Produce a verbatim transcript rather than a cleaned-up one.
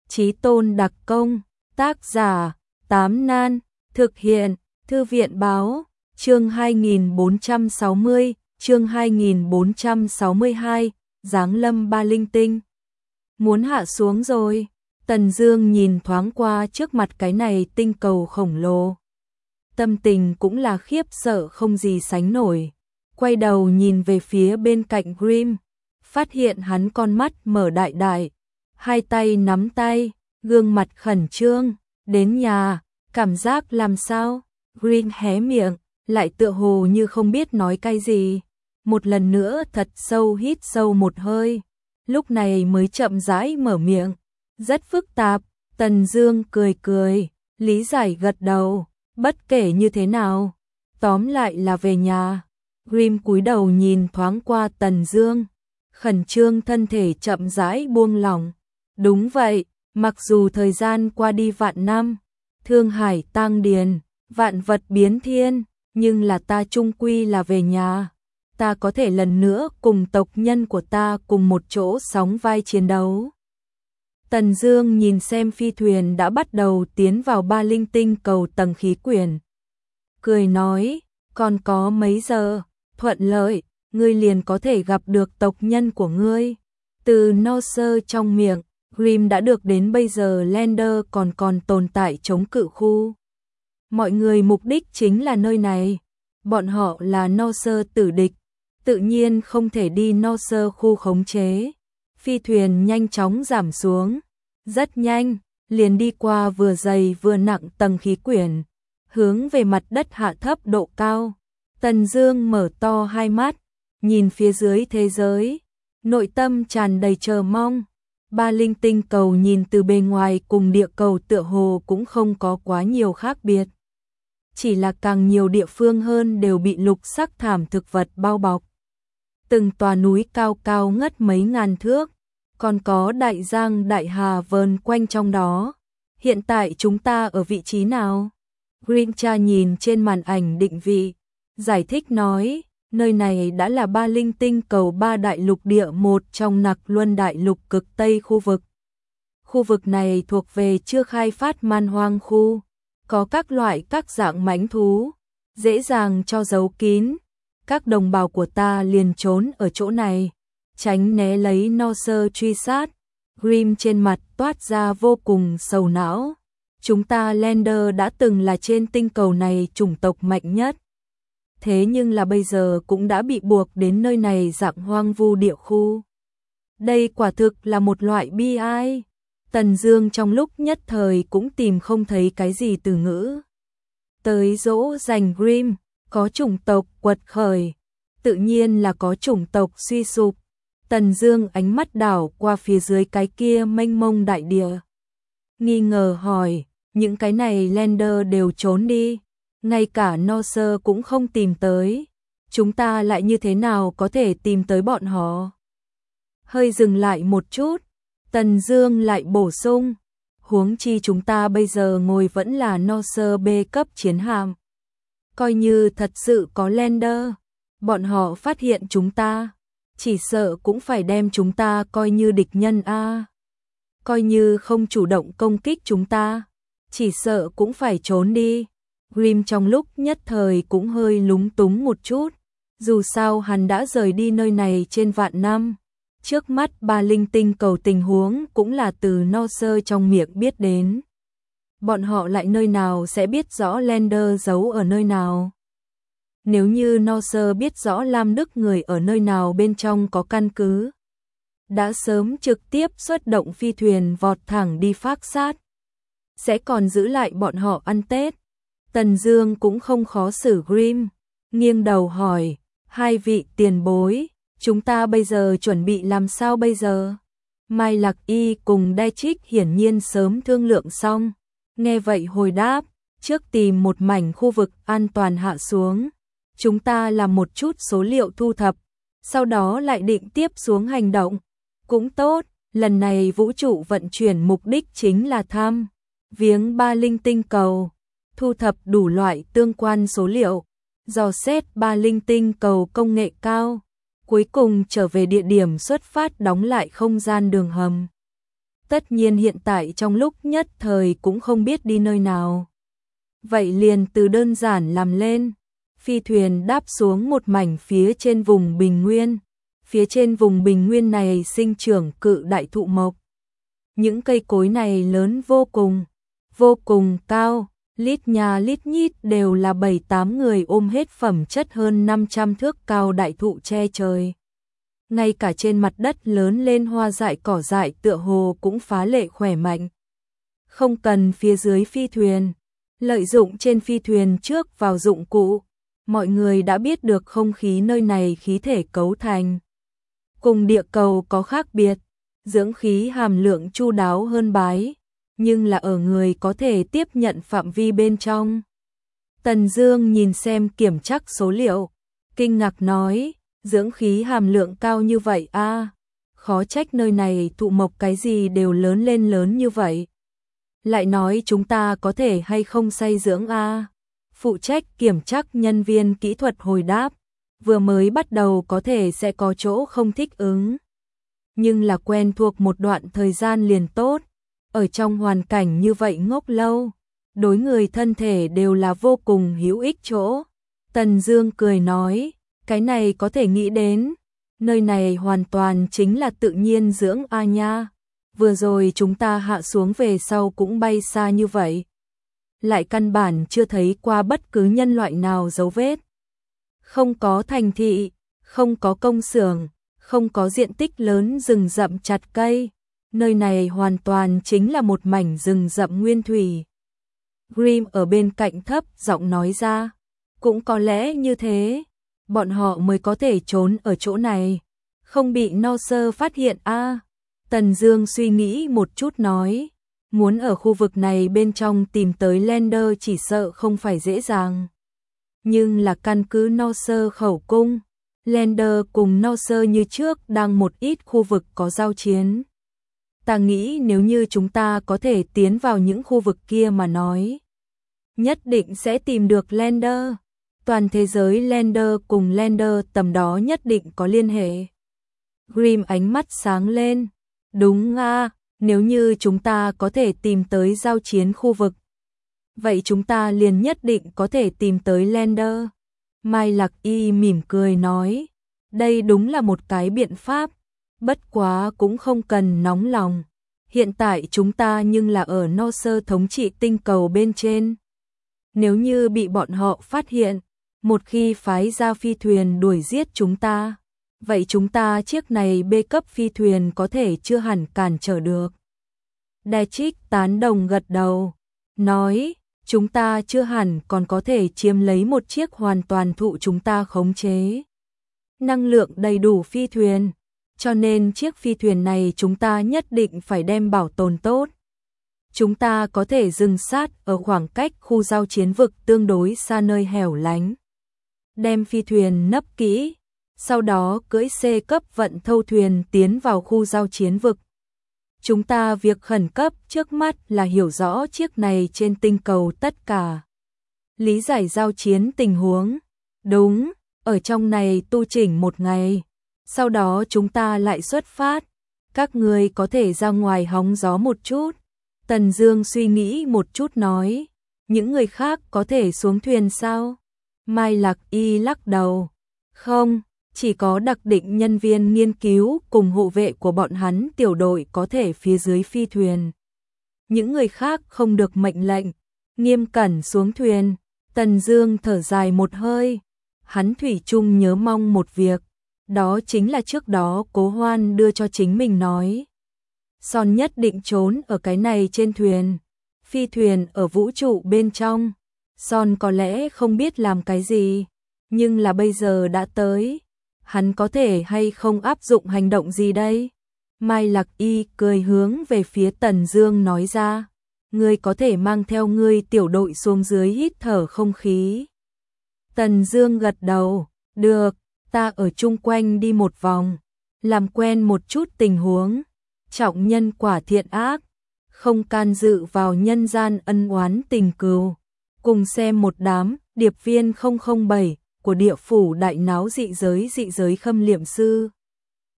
Chí tôn đặc công, tác giả, Tám Nan, thực hiện, Thư viện báo, chương hai nghìn bốn trăm sáu mươi, chương hai nghìn bốn trăm sáu mươi hai, giáng lâm ba linh tinh. Muốn hạ xuống rồi, Tần Dương nhìn thoáng qua trước mặt cái này tinh cầu khổng lồ. Tâm tình cũng là khiếp sợ không gì sánh nổi. Quay đầu nhìn về phía bên cạnh Grimm, phát hiện hắn con mắt mở đại đại, hai tay nắm tay, gương mặt khẩn trương. Đến nhà, cảm giác làm sao? Grimm hé miệng, lại tựa hồ như không biết nói cái gì. Một lần nữa thật sâu hít sâu một hơi, lúc này mới chậm rãi mở miệng. Rất phức tạp. Tần Dương cười cười, lý giải gật đầu. Bất kể như thế nào, tóm lại là về nhà. Grimm cúi đầu nhìn thoáng qua Tần Dương, khẩn trương thân thể chậm rãi buông lỏng. Đúng vậy, mặc dù thời gian qua đi vạn năm, thương hải tang điền, vạn vật biến thiên, nhưng là ta chung quy là về nhà. Ta có thể lần nữa cùng tộc nhân của ta cùng một chỗ sóng vai chiến đấu. Tần Dương nhìn xem phi thuyền đã bắt đầu tiến vào ba linh tinh cầu tầng khí quyển, cười nói, còn có mấy giờ, thuận lợi, ngươi liền có thể gặp được tộc nhân của ngươi. Từ no sơ trong miệng, Grimm đã được đến bây giờ Lander còn còn tồn tại chống cự khu. Mọi người mục đích chính là nơi này, bọn họ là no sơ tử địch, tự nhiên không thể đi no sơ khu khống chế. Phi thuyền nhanh chóng giảm xuống, rất nhanh, liền đi qua vừa dày vừa nặng tầng khí quyển, hướng về mặt đất hạ thấp độ cao. Tần Dương mở to hai mắt, nhìn phía dưới thế giới, nội tâm tràn đầy chờ mong. Ba linh tinh cầu nhìn từ bề ngoài cùng địa cầu tựa hồ cũng không có quá nhiều khác biệt. Chỉ là càng nhiều địa phương hơn đều bị lục sắc thảm thực vật bao bọc. Từng tòa núi cao cao ngất mấy ngàn thước, còn có đại giang đại hà vờn quanh trong đó. Hiện tại chúng ta ở vị trí nào? Grimm cha nhìn trên màn ảnh định vị, giải thích nói, nơi này đã là ba linh tinh cầu ba đại lục địa một trong Nặc Luân đại lục cực Tây khu vực. Khu vực này thuộc về chưa khai phát man hoang khu, có các loại các dạng mãnh thú, dễ dàng cho giấu kín. Các đồng bào của ta liền trốn ở chỗ này, tránh né lấy no sơ truy sát. Grimm trên mặt toát ra vô cùng sầu não. Chúng ta Lander đã từng là trên tinh cầu này chủng tộc mạnh nhất. Thế nhưng là bây giờ cũng đã bị buộc đến nơi này dạng hoang vu địa khu. Đây quả thực là một loại bi ai. Tần Dương trong lúc nhất thời cũng tìm không thấy cái gì từ ngữ. Tới dỗ dành Grimm, có chủng tộc quật khởi, tự nhiên là có chủng tộc suy sụp. Tần Dương ánh mắt đảo qua phía dưới cái kia mênh mông đại địa, nghi ngờ hỏi, những cái này Lander đều trốn đi, ngay cả no sơ cũng không tìm tới, chúng ta lại như thế nào có thể tìm tới bọn họ? Hơi dừng lại một chút, Tần Dương lại bổ sung, huống chi chúng ta bây giờ ngồi vẫn là no sơ B cấp chiến hạm. Coi như thật sự có Lander, bọn họ phát hiện chúng ta, chỉ sợ cũng phải đem chúng ta coi như địch nhân a. Coi như không chủ động công kích chúng ta, chỉ sợ cũng phải trốn đi. Grimm trong lúc nhất thời cũng hơi lúng túng một chút, dù sao hắn đã rời đi nơi này trên vạn năm. Trước mắt ba linh tinh cầu tình huống cũng là từ no sơ trong miệng biết đến. Bọn họ lại nơi nào sẽ biết rõ Lander giấu ở nơi nào? Nếu như no sơ biết rõ Lam Đức người ở nơi nào bên trong có căn cứ, đã sớm trực tiếp xuất động phi thuyền vọt thẳng đi phác sát, sẽ còn giữ lại bọn họ ăn Tết. Tần Dương cũng không khó xử Grimm, nghiêng đầu hỏi, hai vị tiền bối, chúng ta bây giờ chuẩn bị làm sao bây giờ? Mai Lạc Y cùng Đe Trích hiển nhiên sớm thương lượng xong, nghe vậy hồi đáp, trước tìm một mảnh khu vực an toàn hạ xuống, chúng ta làm một chút số liệu thu thập, sau đó lại định tiếp xuống hành động. Cũng tốt, lần này vũ trụ vận chuyển mục đích chính là thăm viếng ba linh tinh cầu, thu thập đủ loại tương quan số liệu, dò xét ba linh tinh cầu công nghệ cao, cuối cùng trở về địa điểm xuất phát đóng lại không gian đường hầm. tất nhiên hiện tại trong lúc nhất thời cũng không biết đi nơi nào. Vậy liền từ đơn giản làm lên, phi thuyền đáp xuống một mảnh phía trên vùng bình nguyên. Phía trên vùng bình nguyên này sinh trưởng cự đại thụ mộc. Những cây cối này lớn vô cùng, vô cùng cao, lít nhà lít nhít đều là bảy tám người ôm hết phẩm chất hơn năm trăm thước cao đại thụ che trời. Ngay cả trên mặt đất lớn lên hoa dại cỏ dại tựa hồ cũng phá lệ khỏe mạnh. Không cần phía dưới phi thuyền, lợi dụng trên phi thuyền trước vào dụng cụ, mọi người đã biết được không khí nơi này khí thể cấu thành. Cùng địa cầu có khác biệt, dưỡng khí hàm lượng chu đáo hơn bái, nhưng là ở người có thể tiếp nhận phạm vi bên trong. Tần Dương nhìn xem kiểm trắc số liệu, kinh ngạc nói, dưỡng khí hàm lượng cao như vậy a, à, khó trách nơi này thụ mộc cái gì đều lớn lên lớn như vậy. Lại nói chúng ta có thể hay không xây dưỡng a? À? Phụ trách kiểm trắc nhân viên kỹ thuật hồi đáp, vừa mới bắt đầu có thể sẽ có chỗ không thích ứng, nhưng là quen thuộc một đoạn thời gian liền tốt. Ở trong hoàn cảnh như vậy ngốc lâu, đối người thân thể đều là vô cùng hữu ích chỗ. Tần Dương cười nói, cái này có thể nghĩ đến, nơi này hoàn toàn chính là tự nhiên dưỡng a nha. Vừa rồi chúng ta hạ xuống về sau cũng bay xa như vậy, lại căn bản chưa thấy qua bất cứ nhân loại nào dấu vết. Không có thành thị, không có công xưởng, không có diện tích lớn rừng rậm chặt cây, nơi này hoàn toàn chính là một mảnh rừng rậm nguyên thủy. Grim ở bên cạnh thấp giọng nói ra, cũng có lẽ như thế, bọn họ mới có thể trốn ở chỗ này, không bị Norse phát hiện a. À, Tần Dương suy nghĩ một chút nói, muốn ở khu vực này bên trong tìm tới Lander chỉ sợ không phải dễ dàng. Nhưng là căn cứ Norse khẩu cung, Lander cùng Norse như trước đang một ít khu vực có giao chiến. Ta nghĩ nếu như chúng ta có thể tiến vào những khu vực kia mà nói, nhất định sẽ tìm được Lander. Toàn thế giới Lander cùng Lander tầm đó nhất định có liên hệ. Grim ánh mắt sáng lên. Đúng a, nếu như chúng ta có thể tìm tới giao chiến khu vực, vậy chúng ta liền nhất định có thể tìm tới Lander. Mai Lạc Y mỉm cười nói, đây đúng là một cái biện pháp, bất quá cũng không cần nóng lòng. Hiện tại chúng ta nhưng là ở Norse thống trị tinh cầu bên trên. Nếu như bị bọn họ phát hiện, một khi phái ra phi thuyền đuổi giết chúng ta, vậy chúng ta chiếc này B cấp phi thuyền có thể chưa hẳn cản trở được. Daetrich tán đồng gật đầu, nói, chúng ta chưa hẳn còn có thể chiếm lấy một chiếc hoàn toàn thụ chúng ta khống chế. Năng lượng đầy đủ phi thuyền, cho nên chiếc phi thuyền này chúng ta nhất định phải đem bảo tồn tốt. Chúng ta có thể dừng sát ở khoảng cách khu giao chiến vực tương đối xa nơi hẻo lánh. Đem phi thuyền nấp kỹ, sau đó cưỡi C cấp vận thâu thuyền tiến vào khu giao chiến vực. Chúng ta việc khẩn cấp trước mắt là hiểu rõ chiếc này trên tinh cầu tất cả. Lý giải giao chiến tình huống. Đúng, ở trong này tu chỉnh một ngày. Sau đó chúng ta lại xuất phát. Các người có thể ra ngoài hóng gió một chút. Tần Dương suy nghĩ một chút nói. Những người khác có thể xuống thuyền sao? Mai Lạc Y lắc đầu. Không, chỉ có đặc định nhân viên nghiên cứu cùng hộ vệ của bọn hắn tiểu đội có thể phía dưới phi thuyền. Những người khác không được mệnh lệnh, nghiêm cẩn xuống thuyền. Tần Dương thở dài một hơi. Hắn thủy chung nhớ mong một việc, đó chính là trước đó Cố Hoan đưa cho chính mình nói. Son nhất định trốn ở cái này trên thuyền, phi thuyền ở vũ trụ bên trong. Son có lẽ không biết làm cái gì, nhưng là bây giờ đã tới. Hắn có thể hay không áp dụng hành động gì đây? Mai Lạc Y cười hướng về phía Tần Dương nói ra, ngươi có thể mang theo ngươi tiểu đội xuống dưới hít thở không khí. Tần Dương gật đầu, được, ta ở chung quanh đi một vòng, làm quen một chút tình huống, trọng nhân quả thiện ác, không can dự vào nhân gian ân oán tình cừu, cùng xem một đám điệp viên không không bảy của địa phủ đại náo dị giới dị giới khâm liệm sư.